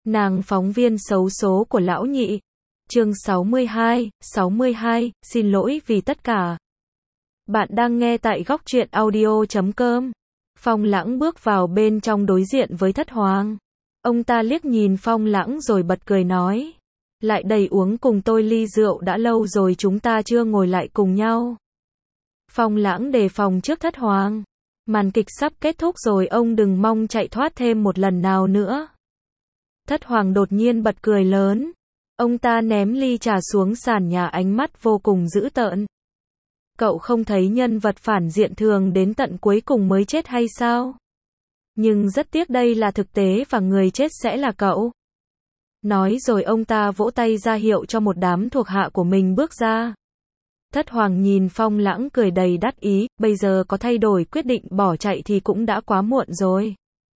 Nàng phóng viên xấu số của lão nhị. Chương 62, xin lỗi vì tất cả. Bạn đang nghe tại góc truyện audio.com. Phong Lãng bước vào bên trong đối diện với Thất Hoàng. Ông ta liếc nhìn Phong Lãng rồi bật cười nói. Lại đây uống cùng tôi ly rượu, đã lâu rồi chúng ta chưa ngồi lại cùng nhau. Phong Lãng đề phòng trước Thất Hoàng. Màn kịch sắp kết thúc rồi, ông đừng mong chạy thoát thêm một lần nào nữa. Thất Hoàng đột nhiên bật cười lớn. Ông ta ném ly trà xuống sàn nhà, ánh mắt vô cùng dữ tợn. Cậu không thấy nhân vật phản diện thường đến tận cuối cùng mới chết hay sao? Nhưng rất tiếc đây là thực tế và người chết sẽ là cậu. Nói rồi ông ta vỗ tay ra hiệu cho một đám thuộc hạ của mình bước ra. Thất Hoàng nhìn Phong Lãng cười đầy đắc ý, bây giờ có thay đổi quyết định bỏ chạy thì cũng đã quá muộn rồi.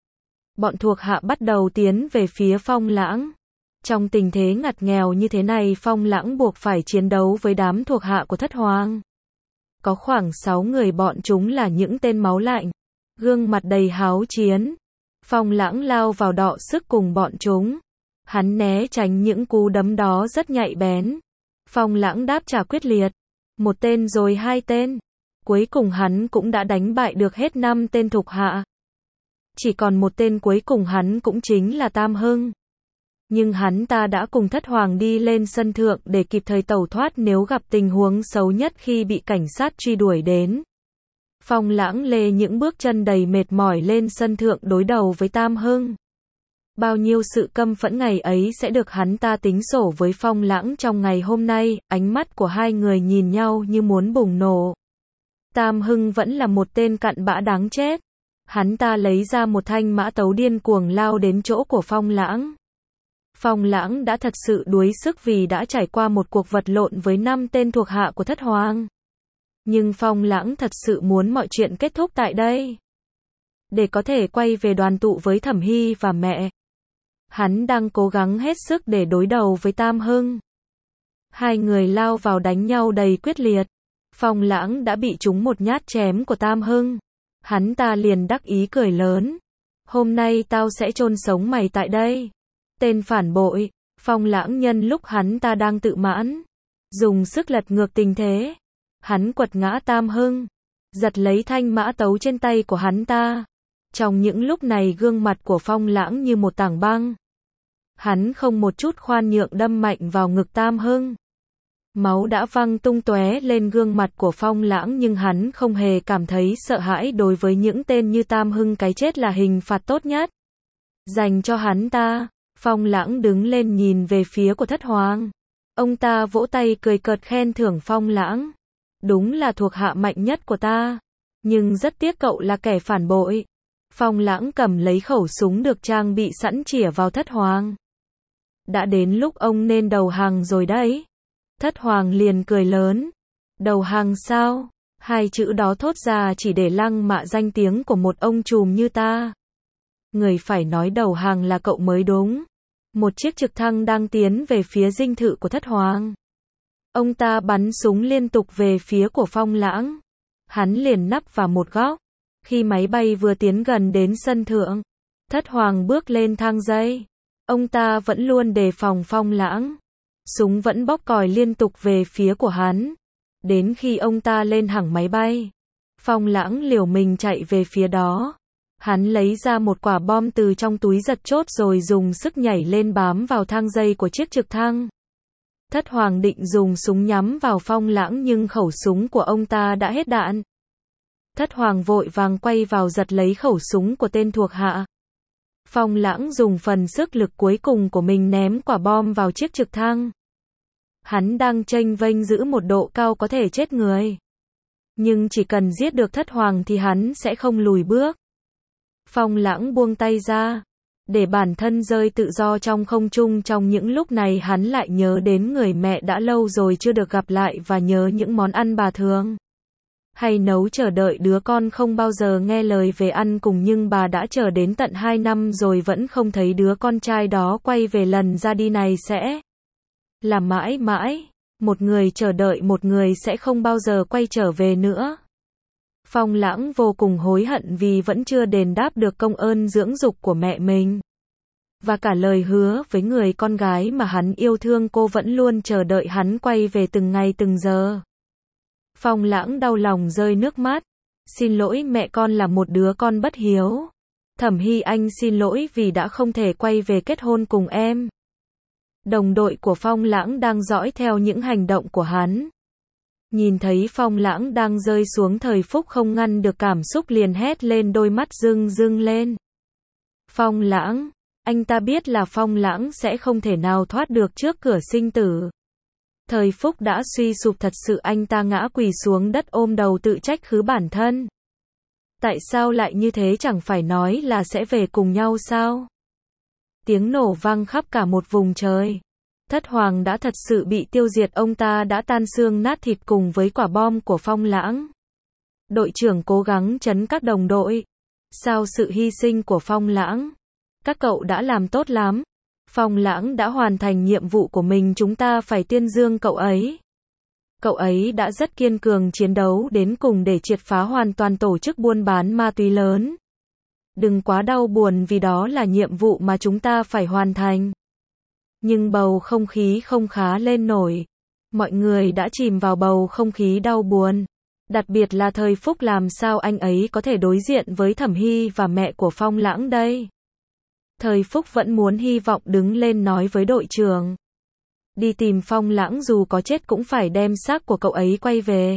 Bọn thuộc hạ bắt đầu tiến về phía Phong Lãng. Trong tình thế ngặt nghèo như thế này, Phong Lãng buộc phải chiến đấu với đám thuộc hạ của Thất Hoàng. Có khoảng 6 người, bọn chúng là những tên máu lạnh, gương mặt đầy háo chiến. Phong Lãng lao vào đọ sức cùng bọn chúng. Hắn né tránh những cú đấm đó rất nhạy bén. Phong Lãng đáp trả quyết liệt. Một tên rồi hai tên. Cuối cùng hắn cũng đã đánh bại được hết 5 tên thuộc hạ. Chỉ còn một tên cuối cùng, hắn cũng chính là Tam Hưng. Nhưng hắn ta đã cùng Thất Hoàng đi lên sân thượng để kịp thời tẩu thoát nếu gặp tình huống xấu nhất khi bị cảnh sát truy đuổi đến. Phong Lãng lê những bước chân đầy mệt mỏi lên sân thượng đối đầu với Tam Hưng. Bao nhiêu sự căm phẫn ngày ấy sẽ được hắn ta tính sổ với Phong Lãng trong ngày hôm nay. Ánh mắt của hai người nhìn nhau như muốn bùng nổ. Tam Hưng vẫn là một tên cặn bã đáng chết. Hắn ta lấy ra một thanh mã tấu điên cuồng lao đến chỗ của Phong Lãng. Phong Lãng đã thật sự đuối sức vì đã trải qua một cuộc vật lộn với 5 tên thuộc hạ của Thất Hoàng. Nhưng Phong Lãng thật sự muốn mọi chuyện kết thúc tại đây, để có thể quay về đoàn tụ với Thẩm Hy và mẹ. Hắn đang cố gắng hết sức để đối đầu với Tam Hưng. Hai người lao vào đánh nhau đầy quyết liệt. Phong Lãng đã bị trúng một nhát chém của Tam Hưng. Hắn ta liền đắc ý cười lớn. Hôm nay tao sẽ chôn sống mày tại đây. Tên phản bội. Phong Lãng nhân lúc hắn ta đang tự mãn, dùng sức lật ngược tình thế. Hắn quật ngã Tam Hưng, giật lấy thanh mã tấu trên tay của hắn ta. Trong những lúc này gương mặt của Phong Lãng như một tảng băng. Hắn không một chút khoan nhượng đâm mạnh vào ngực Tam Hưng. Máu đã văng tung tóe lên gương mặt của Phong Lãng, nhưng hắn không hề cảm thấy sợ hãi. Đối với những tên như Tam Hưng, cái chết là hình phạt tốt nhất dành cho hắn ta. Phong Lãng đứng lên nhìn về phía của Thất Hoàng. Ông ta vỗ tay cười cợt khen thưởng Phong Lãng. Đúng là thuộc hạ mạnh nhất của ta. Nhưng rất tiếc cậu là kẻ phản bội. Phong Lãng cầm lấy khẩu súng được trang bị sẵn chĩa vào Thất Hoàng. Đã đến lúc ông nên đầu hàng rồi đấy. Thất Hoàng liền cười lớn. Đầu hàng sao? Hai chữ đó thốt ra chỉ để lăng mạ danh tiếng của một ông trùm như ta. Người phải nói đầu hàng là cậu mới đúng. Một chiếc trực thăng đang tiến về phía dinh thự của Thất Hoàng. Ông ta bắn súng liên tục về phía của Phong Lãng. Hắn liền nấp vào một góc. Khi máy bay vừa tiến gần đến sân thượng, Thất Hoàng bước lên thang dây. Ông ta vẫn luôn đề phòng Phong Lãng. Súng vẫn bóp còi liên tục về phía của hắn. Đến khi ông ta lên hẳn máy bay, Phong Lãng liều mình chạy về phía đó. Hắn lấy ra một quả bom từ trong túi giật chốt rồi dùng sức nhảy lên bám vào thang dây của chiếc trực thăng. Thất Hoàng định dùng súng nhắm vào Phong Lãng nhưng khẩu súng của ông ta đã hết đạn. Thất Hoàng vội vàng quay vào giật lấy khẩu súng của tên thuộc hạ. Phong Lãng dùng phần sức lực cuối cùng của mình ném quả bom vào chiếc trực thăng. Hắn đang chênh vênh giữ một độ cao có thể chết người. Nhưng chỉ cần giết được Thất Hoàng thì hắn sẽ không lùi bước. Phong Lãng buông tay ra, để bản thân rơi tự do trong không trung. Trong những lúc này hắn lại nhớ đến người mẹ đã lâu rồi chưa được gặp lại và nhớ những món ăn bà thường hay nấu, chờ đợi đứa con không bao giờ nghe lời về ăn cùng, nhưng bà đã chờ đến tận 2 năm rồi vẫn không thấy đứa con trai đó quay về. Lần ra đi này sẽ là mãi mãi. Một người chờ đợi một người sẽ không bao giờ quay trở về nữa. Phong Lãng vô cùng hối hận vì vẫn chưa đền đáp được công ơn dưỡng dục của mẹ mình. và cả lời hứa với người con gái mà hắn yêu thương, cô vẫn luôn chờ đợi hắn quay về từng ngày từng giờ. Phong Lãng đau lòng rơi nước mắt. Xin lỗi mẹ, con là một đứa con bất hiếu. Thẩm Hy, anh xin lỗi vì đã không thể quay về kết hôn cùng em. Đồng đội của Phong Lãng đang dõi theo những hành động của hắn. Nhìn thấy Phong Lãng đang rơi xuống, Thời Phúc không ngăn được cảm xúc liền hét lên, đôi mắt rưng rưng lên. Phong Lãng, anh ta biết là Phong Lãng sẽ không thể nào thoát được trước cửa sinh tử. Thời Phúc đã suy sụp thật sự, anh ta ngã quỳ xuống đất ôm đầu tự trách khứ bản thân. Tại sao lại như thế, chẳng phải nói là sẽ về cùng nhau sao? Tiếng nổ vang khắp cả một vùng trời. Thất Hoàng đã thật sự bị tiêu diệt, ông ta đã tan xương nát thịt cùng với quả bom của Phong Lãng. Đội trưởng cố gắng trấn các đồng đội. Sau sự hy sinh của Phong Lãng, các cậu đã làm tốt lắm. Phong Lãng đã hoàn thành nhiệm vụ của mình, chúng ta phải tuyên dương cậu ấy. Cậu ấy đã rất kiên cường, chiến đấu đến cùng để triệt phá hoàn toàn tổ chức buôn bán ma túy lớn. Đừng quá đau buồn vì đó là nhiệm vụ mà chúng ta phải hoàn thành. Nhưng bầu không khí không khá lên nổi. Mọi người đã chìm vào bầu không khí đau buồn. Đặc biệt là Thời Phúc, làm sao anh ấy có thể đối diện với Thẩm Hy và mẹ của Phong Lãng đây? Thời Phúc vẫn muốn hy vọng đứng lên nói với đội trưởng. Đi tìm Phong Lãng, dù có chết cũng phải đem xác của cậu ấy quay về.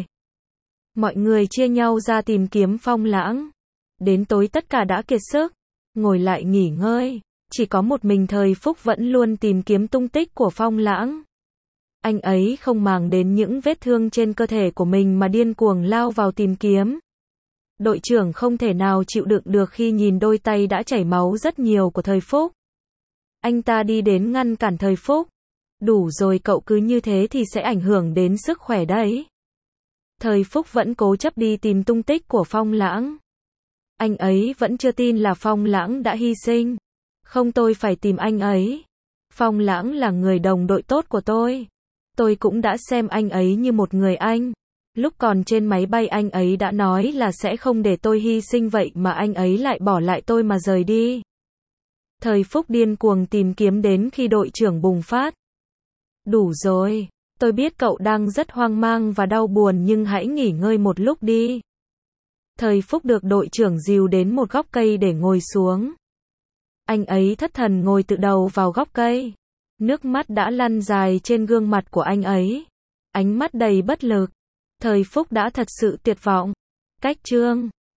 Mọi người chia nhau ra tìm kiếm Phong Lãng. Đến tối tất cả đã kiệt sức, ngồi lại nghỉ ngơi. Chỉ có một mình Thời Phúc vẫn luôn tìm kiếm tung tích của Phong Lãng. Anh ấy không màng đến những vết thương trên cơ thể của mình mà điên cuồng lao vào tìm kiếm. Đội trưởng không thể nào chịu đựng được khi nhìn đôi tay đã chảy máu rất nhiều của Thời Phúc. Anh ta đi đến ngăn cản Thời Phúc. Đủ rồi, cậu cứ như thế thì sẽ ảnh hưởng đến sức khỏe đấy. Thời Phúc vẫn cố chấp đi tìm tung tích của Phong Lãng. Anh ấy vẫn chưa tin là Phong Lãng đã hy sinh. Không, tôi phải tìm anh ấy. Phong Lãng là người đồng đội tốt của tôi. Tôi cũng đã xem anh ấy như một người anh. Lúc còn trên máy bay anh ấy đã nói là sẽ không để tôi hy sinh, vậy mà anh ấy lại bỏ lại tôi mà rời đi. Thời Phúc điên cuồng tìm kiếm đến khi đội trưởng bùng phát. Đủ rồi, tôi biết cậu đang rất hoang mang và đau buồn, nhưng hãy nghỉ ngơi một lúc đi. Thời Phúc được đội trưởng dìu đến một góc cây để ngồi xuống. Anh ấy thất thần ngồi tựa đầu vào góc cây. Nước mắt đã lăn dài trên gương mặt của anh ấy. Ánh mắt đầy bất lực. Thời Phúc đã thật sự tuyệt vọng. Cách chương